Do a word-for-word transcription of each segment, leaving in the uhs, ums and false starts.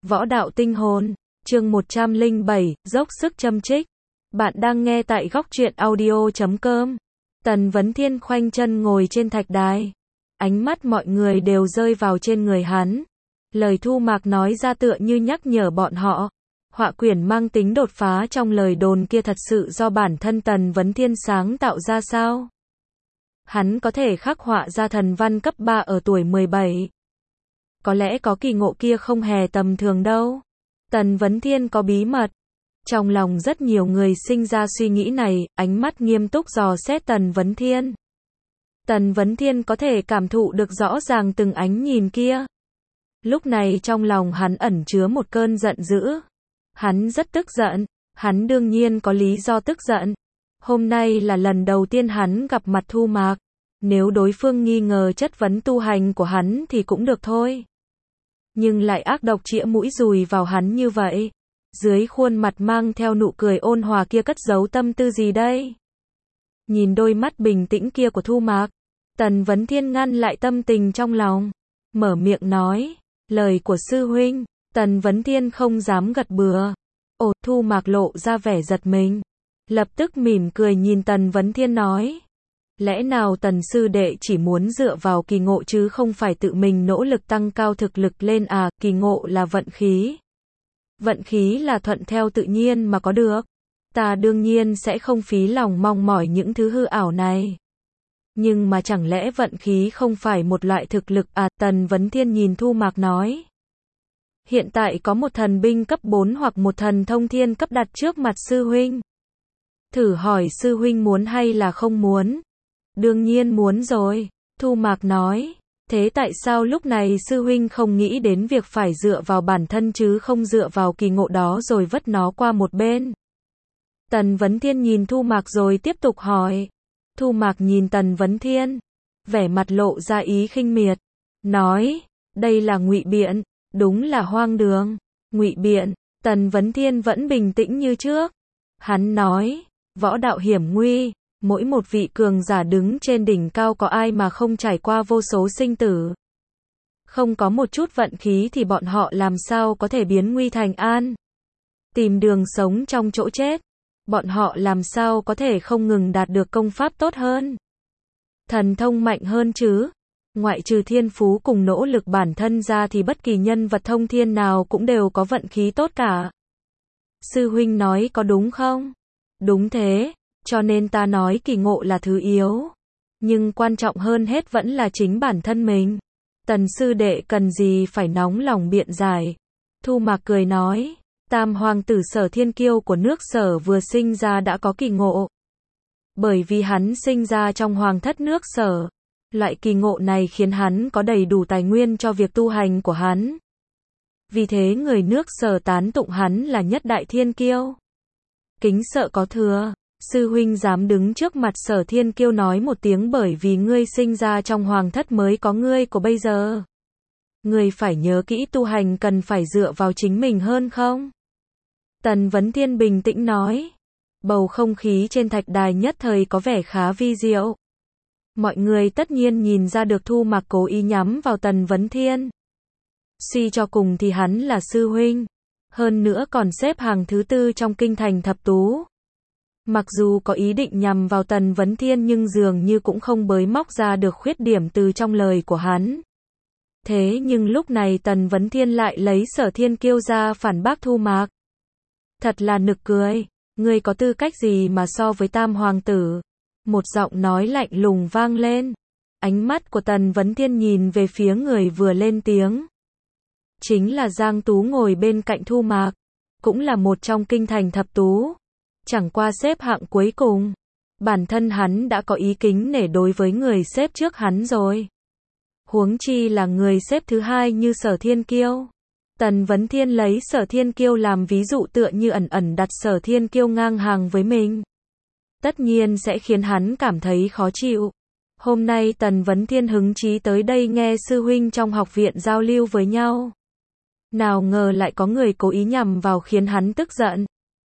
Võ đạo tinh hồn, chương một trăm lẻ bảy, dốc sức châm chích. Bạn đang nghe tại góc truyện audio chấm com. Tần Vấn Thiên khoanh chân ngồi trên thạch đài. Ánh mắt mọi người đều rơi vào trên người hắn. Lời Thu Mạc nói ra tựa như nhắc nhở bọn họ. Họa quyển mang tính đột phá trong lời đồn kia thật sự do bản thân Tần Vấn Thiên sáng tạo ra sao? Hắn có thể khắc họa ra thần văn cấp ba ở tuổi mười bảy. Có lẽ có kỳ ngộ kia không hề tầm thường đâu. Tần Vấn Thiên có bí mật. Trong lòng rất nhiều người sinh ra suy nghĩ này, ánh mắt nghiêm túc dò xét Tần Vấn Thiên. Tần Vấn Thiên có thể cảm thụ được rõ ràng từng ánh nhìn kia. Lúc này trong lòng hắn ẩn chứa một cơn giận dữ. Hắn rất tức giận. Hắn đương nhiên có lý do tức giận. Hôm nay là lần đầu tiên hắn gặp mặt Thu Mạc. Nếu đối phương nghi ngờ chất vấn tu hành của hắn thì cũng được thôi. Nhưng lại ác độc chĩa mũi dùi vào hắn như vậy. Dưới khuôn mặt mang theo nụ cười ôn hòa kia cất giấu tâm tư gì đây? Nhìn đôi mắt bình tĩnh kia của Thu Mạc, Tần Vấn Thiên ngăn lại tâm tình trong lòng. Mở miệng nói, lời của sư huynh. Tần Vấn Thiên không dám gật bừa. Ồ, Thu Mạc lộ ra vẻ giật mình. Lập tức mỉm cười nhìn Tần Vấn Thiên nói. Lẽ nào Tần sư đệ chỉ muốn dựa vào kỳ ngộ chứ không phải tự mình nỗ lực tăng cao thực lực lên à? Kỳ ngộ là vận khí. Vận khí là thuận theo tự nhiên mà có được. Ta đương nhiên sẽ không phí lòng mong mỏi những thứ hư ảo này. Nhưng mà chẳng lẽ vận khí không phải một loại thực lực à? Tần Vấn Thiên nhìn Thu Mạc nói. Hiện tại có một thần binh cấp bốn hoặc một thần thông thiên cấp đặt trước mặt sư huynh. Thử hỏi sư huynh muốn hay là không muốn? Đương nhiên muốn rồi. Thu Mạc nói. Thế tại sao lúc này sư huynh không nghĩ đến việc phải dựa vào bản thân chứ không dựa vào kỳ ngộ đó rồi vất nó qua một bên? Tần Vấn Thiên nhìn Thu Mạc rồi tiếp tục hỏi. Thu Mạc nhìn Tần Vấn Thiên, vẻ mặt lộ ra ý khinh miệt. Nói, đây là ngụy biện, đúng là hoang đường. Ngụy biện. Tần Vấn Thiên vẫn bình tĩnh như trước. Hắn nói, võ đạo hiểm nguy. Mỗi một vị cường giả đứng trên đỉnh cao có ai mà không trải qua vô số sinh tử. Không có một chút vận khí thì bọn họ làm sao có thể biến nguy thành an. Tìm đường sống trong chỗ chết. Bọn họ làm sao có thể không ngừng đạt được công pháp tốt hơn. Thần thông mạnh hơn chứ. Ngoại trừ thiên phú cùng nỗ lực bản thân ra thì bất kỳ nhân vật thông thiên nào cũng đều có vận khí tốt cả. Sư huynh nói có đúng không? Đúng thế. Cho nên ta nói kỳ ngộ là thứ yếu. Nhưng quan trọng hơn hết vẫn là chính bản thân mình. Tần sư đệ cần gì phải nóng lòng biện giải. Thu Mạc cười nói. Tam hoàng tử Sở Thiên Kiêu của nước Sở vừa sinh ra đã có kỳ ngộ. Bởi vì hắn sinh ra trong hoàng thất nước Sở. Loại kỳ ngộ này khiến hắn có đầy đủ tài nguyên cho việc tu hành của hắn. Vì thế người nước Sở tán tụng hắn là nhất đại thiên kiêu. Kính sợ có thừa. Sư huynh dám đứng trước mặt Sở Thiên Kiêu nói một tiếng bởi vì ngươi sinh ra trong hoàng thất mới có ngươi của bây giờ. Ngươi phải nhớ kỹ tu hành cần phải dựa vào chính mình hơn không? Tần Vấn Thiên bình tĩnh nói. Bầu không khí trên thạch đài nhất thời có vẻ khá vi diệu. Mọi người tất nhiên nhìn ra được Thu Mạc cố ý nhắm vào Tần Vấn Thiên. Suy cho cùng thì hắn là sư huynh. Hơn nữa còn xếp hàng thứ tư trong kinh thành thập tú. Mặc dù có ý định nhằm vào Tần Vấn Thiên nhưng dường như cũng không bới móc ra được khuyết điểm từ trong lời của hắn. Thế nhưng lúc này Tần Vấn Thiên lại lấy Sở Thiên Kiêu ra phản bác Thu Mạc. Thật là nực cười. Ngươi có tư cách gì mà so với Tam hoàng tử? Một giọng nói lạnh lùng vang lên. Ánh mắt của Tần Vấn Thiên nhìn về phía người vừa lên tiếng. Chính là Giang Tú ngồi bên cạnh Thu Mạc. Cũng là một trong kinh thành thập tú. Chẳng qua xếp hạng cuối cùng. Bản thân hắn đã có ý kính nể đối với người xếp trước hắn rồi. Huống chi là người xếp thứ hai như Sở Thiên Kiêu. Tần Vấn Thiên lấy Sở Thiên Kiêu làm ví dụ tựa như ẩn ẩn đặt Sở Thiên Kiêu ngang hàng với mình. Tất nhiên sẽ khiến hắn cảm thấy khó chịu. Hôm nay Tần Vấn Thiên hứng chí tới đây nghe sư huynh trong học viện giao lưu với nhau. Nào ngờ lại có người cố ý nhằm vào khiến hắn tức giận.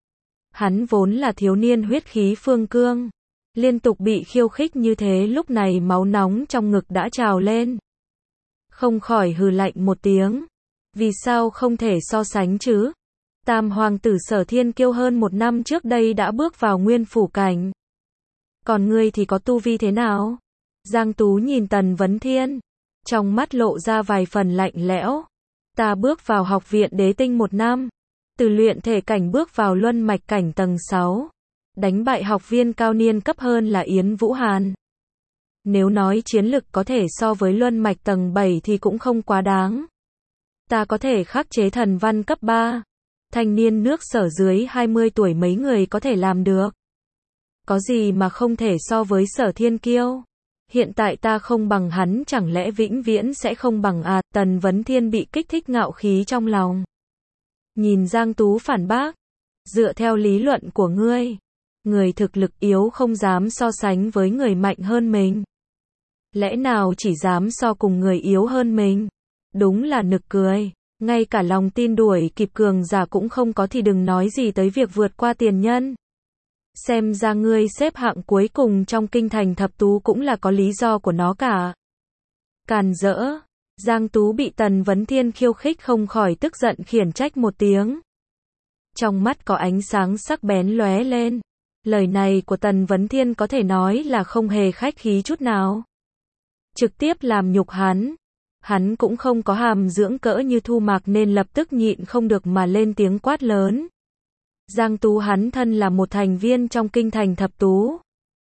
Hắn vốn là thiếu niên huyết khí phương cương. Liên tục bị khiêu khích như thế lúc này máu nóng trong ngực đã trào lên. Không khỏi hừ lạnh một tiếng. Vì sao không thể so sánh chứ? Tam hoàng tử Sở Thiên Kiêu hơn một năm trước đây đã bước vào nguyên phủ cảnh. Còn ngươi thì có tu vi thế nào? Giang Tú nhìn Tần Vấn Thiên, trong mắt lộ ra vài phần lạnh lẽo. Ta bước vào học viện đế tinh một năm, từ luyện thể cảnh bước vào luân mạch cảnh tầng sáu, đánh bại học viên cao niên cấp hơn là Yến Vũ Hàn. Nếu nói chiến lực có thể so với luân mạch tầng bảy thì cũng không quá đáng. Ta có thể khắc chế thần văn cấp ba. Thanh niên nước Sở dưới hai mươi tuổi mấy người có thể làm được. Có gì mà không thể so với Sở Thiên Kiêu. Hiện tại ta không bằng hắn chẳng lẽ vĩnh viễn sẽ không bằng à? Tần Vấn Thiên bị kích thích ngạo khí trong lòng. Nhìn Giang Tú phản bác. Dựa theo lý luận của ngươi, người thực lực yếu không dám so sánh với người mạnh hơn mình. Lẽ nào chỉ dám so cùng người yếu hơn mình? Đúng là nực cười. Ngay cả lòng tin đuổi kịp cường giả cũng không có thì đừng nói gì tới việc vượt qua tiền nhân. Xem ra ngươi xếp hạng cuối cùng trong kinh thành thập tú cũng là có lý do của nó cả. Càn rỡ. Giang Tú bị Tần Vấn Thiên khiêu khích không khỏi tức giận khiển trách một tiếng. Trong mắt có ánh sáng sắc bén lóe lên. Lời này của Tần Vấn Thiên có thể nói là không hề khách khí chút nào. Trực tiếp làm nhục hắn. Hắn cũng không có hàm dưỡng cỡ như Thu Mạc nên lập tức nhịn không được mà lên tiếng quát lớn. Giang Tú hắn thân là một thành viên trong kinh thành thập tú.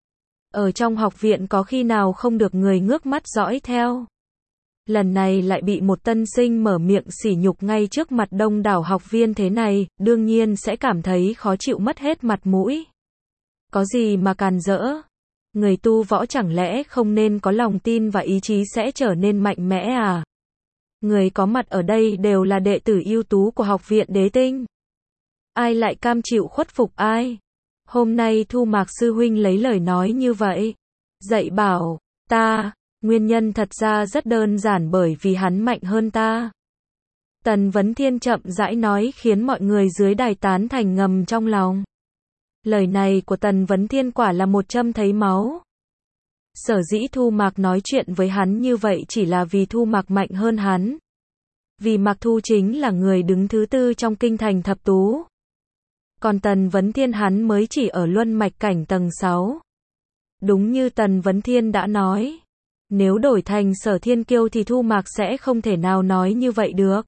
Ở trong học viện có khi nào không được người ngước mắt dõi theo. Lần này lại bị một tân sinh mở miệng sỉ nhục ngay trước mặt đông đảo học viên thế này, đương nhiên sẽ cảm thấy khó chịu mất hết mặt mũi. Có gì mà càn rỡ? Người tu võ chẳng lẽ không nên có lòng tin và ý chí sẽ trở nên mạnh mẽ à? Người có mặt ở đây đều là đệ tử ưu tú của học viện đế tinh. Ai lại cam chịu khuất phục ai? Hôm nay Thu Mạc sư huynh lấy lời nói như vậy. Dạy bảo, ta, nguyên nhân thật ra rất đơn giản bởi vì hắn mạnh hơn ta. Tần Vấn Thiên chậm rãi nói khiến mọi người dưới đài tán thành ngầm trong lòng. Lời này của Tần Vấn Thiên quả là một châm thấy máu. Sở dĩ Thu Mạc nói chuyện với hắn như vậy chỉ là vì Thu Mạc mạnh hơn hắn. Vì Mạc Thu chính là người đứng thứ tư trong kinh thành thập tú. Còn Tần Vấn Thiên hắn mới chỉ ở luân mạch cảnh tầng sáu. Đúng như Tần Vấn Thiên đã nói. Nếu đổi thành Sở Thiên Kiêu thì Thu Mạc sẽ không thể nào nói như vậy được.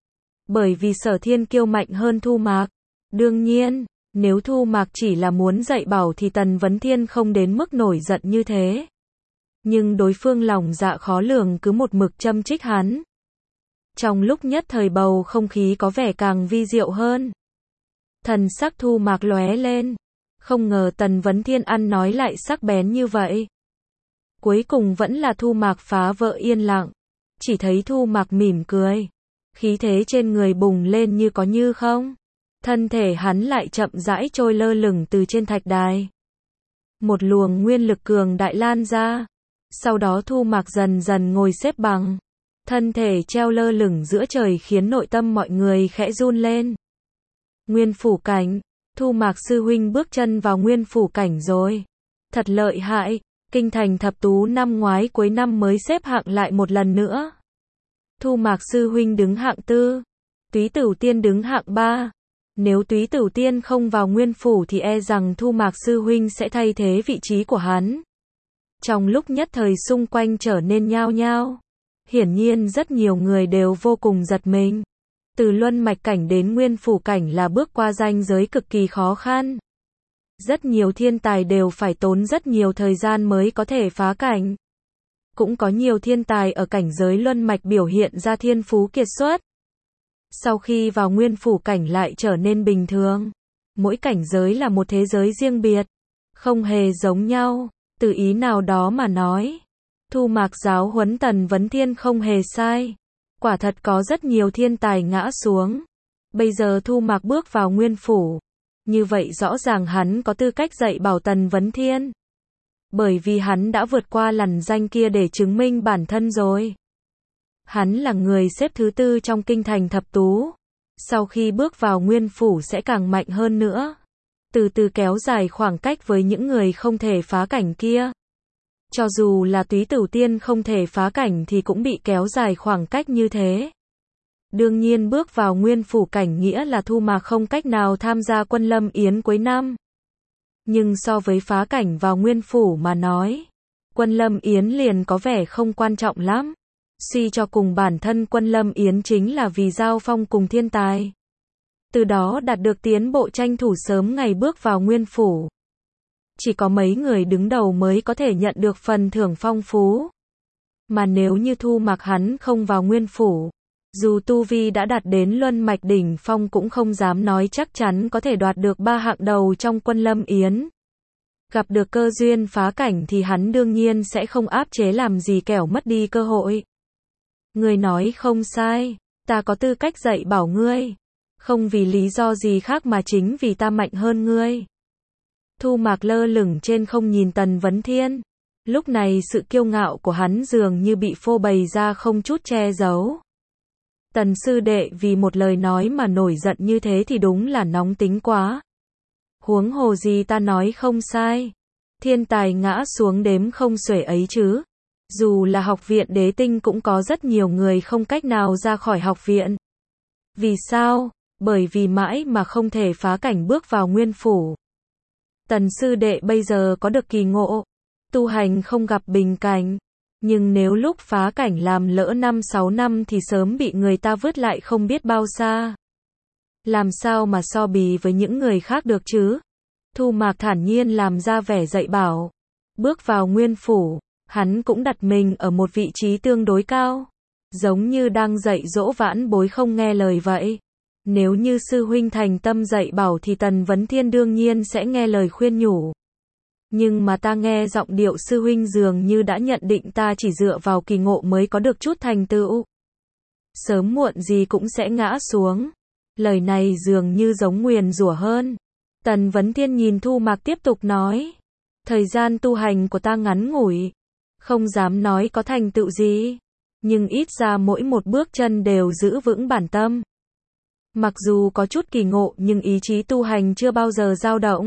Bởi vì Sở Thiên Kiêu mạnh hơn Thu Mạc. Đương nhiên, nếu Thu Mạc chỉ là muốn dạy bảo thì Tần Vấn Thiên không đến mức nổi giận như thế. Nhưng đối phương lòng dạ khó lường cứ một mực châm trích hắn. Trong lúc nhất thời bầu không khí có vẻ càng vi diệu hơn. Thần sắc Thu Mạc lóe lên. Không ngờ Tần Vấn Thiên ăn nói lại sắc bén như vậy. Cuối cùng vẫn là Thu Mạc phá vỡ yên lặng. Chỉ thấy Thu Mạc mỉm cười. Khí thế trên người bùng lên như có như không. Thân thể hắn lại chậm rãi trôi lơ lửng từ trên thạch đài. Một luồng nguyên lực cường đại lan ra. Sau đó Thu Mạc dần dần ngồi xếp bằng. Thân thể treo lơ lửng giữa trời khiến nội tâm mọi người khẽ run lên. Nguyên phủ cảnh. Thu Mạc sư huynh bước chân vào nguyên phủ cảnh rồi. Thật lợi hại. Kinh thành thập tú năm ngoái cuối năm mới xếp hạng lại một lần nữa. Thu Mạc sư huynh đứng hạng tư. Túy Tửu Tiên đứng hạng ba. Nếu Túy Tửu Tiên không vào nguyên phủ thì e rằng Thu Mạc sư huynh sẽ thay thế vị trí của hắn. Trong lúc nhất thời xung quanh trở nên nhao nhao. Hiển nhiên rất nhiều người đều vô cùng giật mình. Từ luân mạch cảnh đến nguyên phủ cảnh là bước qua ranh giới cực kỳ khó khăn. Rất nhiều thiên tài đều phải tốn rất nhiều thời gian mới có thể phá cảnh. Cũng có nhiều thiên tài ở cảnh giới luân mạch biểu hiện ra thiên phú kiệt xuất. Sau khi vào nguyên phủ cảnh lại trở nên bình thường. Mỗi cảnh giới là một thế giới riêng biệt. Không hề giống nhau. Từ ý nào đó mà nói. Thu Mạc giáo huấn Tần Vấn Thiên không hề sai. Quả thật có rất nhiều thiên tài ngã xuống. Bây giờ Thu Mạc bước vào nguyên phủ. Như vậy rõ ràng hắn có tư cách dạy bảo Tần Vấn Thiên. Bởi vì hắn đã vượt qua lằn danh kia để chứng minh bản thân rồi. Hắn là người xếp thứ tư trong kinh thành thập tú. Sau khi bước vào nguyên phủ sẽ càng mạnh hơn nữa. Từ từ kéo dài khoảng cách với những người không thể phá cảnh kia. Cho dù là Túy Tửu Tiên không thể phá cảnh thì cũng bị kéo dài khoảng cách như thế. Đương nhiên bước vào nguyên phủ cảnh nghĩa là Thu Mạc không cách nào tham gia quân lâm yến cuối năm. Nhưng so với phá cảnh vào nguyên phủ mà nói, quân lâm yến liền có vẻ không quan trọng lắm. Suy cho cùng bản thân quân lâm yến chính là vì giao phong cùng thiên tài. Từ đó đạt được tiến bộ tranh thủ sớm ngày bước vào nguyên phủ. Chỉ có mấy người đứng đầu mới có thể nhận được phần thưởng phong phú. Mà nếu như Thu Mạc hắn không vào nguyên phủ, dù tu vi đã đạt đến luân mạch đỉnh phong cũng không dám nói chắc chắn có thể đoạt được ba hạng đầu trong quân lâm yến. Gặp được cơ duyên phá cảnh thì hắn đương nhiên sẽ không áp chế làm gì kẻo mất đi cơ hội. Ngươi nói không sai, ta có tư cách dạy bảo ngươi. Không vì lý do gì khác mà chính vì ta mạnh hơn ngươi. Thu Mạc lơ lửng trên không nhìn Tần Vấn Thiên. Lúc này sự kiêu ngạo của hắn dường như bị phô bày ra không chút che giấu. Tần sư đệ vì một lời nói mà nổi giận như thế thì đúng là nóng tính quá. Huống hồ gì ta nói không sai. Thiên tài ngã xuống đếm không xuể ấy chứ. Dù là học viện Đế Tinh cũng có rất nhiều người không cách nào ra khỏi học viện. Vì sao? Bởi vì mãi mà không thể phá cảnh bước vào nguyên phủ. Tần sư đệ bây giờ có được kỳ ngộ, tu hành không gặp bình cảnh, nhưng nếu lúc phá cảnh làm lỡ năm sáu năm thì sớm bị người ta vứt lại không biết bao xa. Làm sao mà so bì với những người khác được chứ? Thu Mạc thản nhiên làm ra vẻ dạy bảo. Bước vào nguyên phủ, hắn cũng đặt mình ở một vị trí tương đối cao, giống như đang dạy dỗ vãn bối không nghe lời vậy. Nếu như sư huynh thành tâm dạy bảo thì Tần Vấn Thiên đương nhiên sẽ nghe lời khuyên nhủ. Nhưng mà ta nghe giọng điệu sư huynh dường như đã nhận định ta chỉ dựa vào kỳ ngộ mới có được chút thành tựu. Sớm muộn gì cũng sẽ ngã xuống. Lời này dường như giống nguyền rủa hơn. Tần Vấn Thiên nhìn Thu Mạc tiếp tục nói. Thời gian tu hành của ta ngắn ngủi. Không dám nói có thành tựu gì. Nhưng ít ra mỗi một bước chân đều giữ vững bản tâm. Mặc dù có chút kỳ ngộ nhưng ý chí tu hành chưa bao giờ dao động.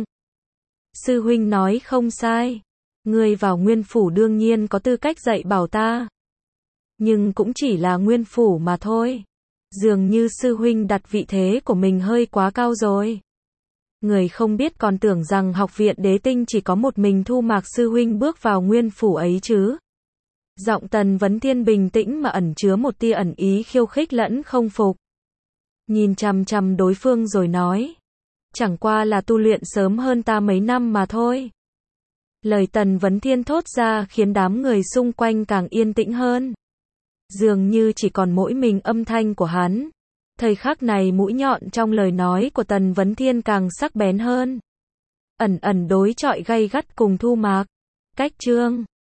Sư huynh nói không sai. Ngươi vào nguyên phủ đương nhiên có tư cách dạy bảo ta. Nhưng cũng chỉ là nguyên phủ mà thôi. Dường như sư huynh đặt vị thế của mình hơi quá cao rồi. Người không biết còn tưởng rằng học viện Đế Tinh chỉ có một mình Thu Mạc sư huynh bước vào nguyên phủ ấy chứ. Giọng Tần Vấn Thiên bình tĩnh mà ẩn chứa một tia ẩn ý khiêu khích lẫn không phục. Nhìn chằm chằm đối phương rồi nói. Chẳng qua là tu luyện sớm hơn ta mấy năm mà thôi. Lời Tần Vấn Thiên thốt ra khiến đám người xung quanh càng yên tĩnh hơn. Dường như chỉ còn mỗi mình âm thanh của hắn. Thời khắc này mũi nhọn trong lời nói của Tần Vấn Thiên càng sắc bén hơn. Ẩn ẩn đối chọi gay gắt cùng Thu Mạc. Cách chương